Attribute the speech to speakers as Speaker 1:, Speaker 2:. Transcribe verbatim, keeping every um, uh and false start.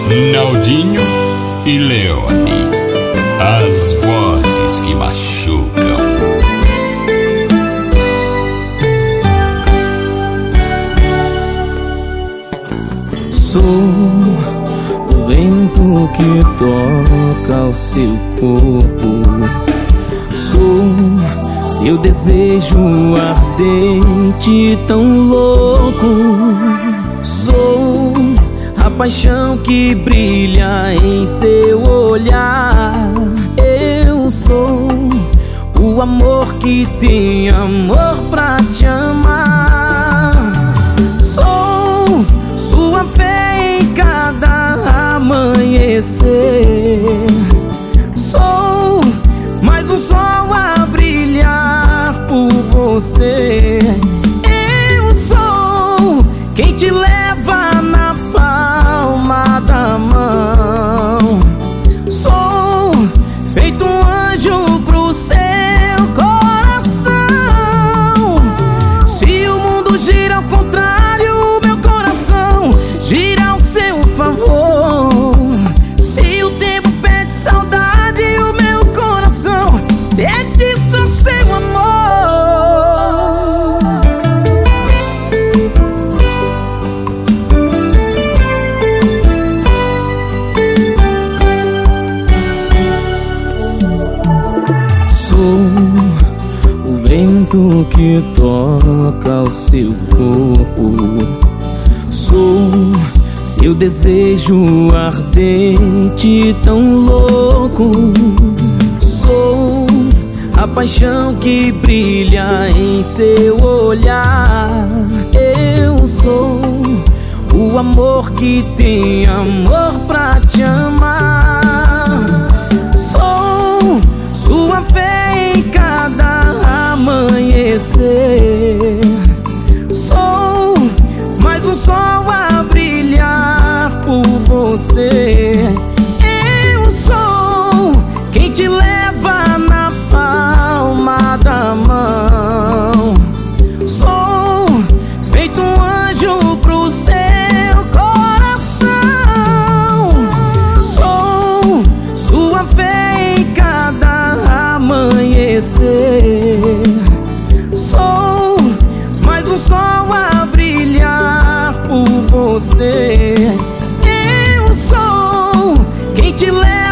Speaker 1: Naldinho e Leone, as vozes que machucam.
Speaker 2: Sou o vento que toca o seu corpo. Sou seu desejo ardente, tão louco. Sou a paixão que brilha em seu olhar. Eu sou o amor que tem amor pra te amar. Sou sua fé em cada amanhecer. Sou mais um sol a brilhar por você. Eu sou quem te leva na palma da mão. Sou feito um anjo pro seu coração. Se o mundo gira ao contrário, meu coração gira ao seu favor. Se o tempo pede saudade, o meu coração pede só seu amor. O vento que toca o seu corpo. Sou seu desejo ardente, tão louco. Sou a paixão que brilha em seu olhar. Eu sou o amor que tem amor pra te amar. Sou sua fé em cada amanhecer. Sou mais um sol a brilhar por você. Eu sou quem te leva na palma da mão. Sou feito um anjo pro seu coração. Sou sua fé em cada amanhecer. Sou mais um sol a brilhar por você. Eu sou quem te leva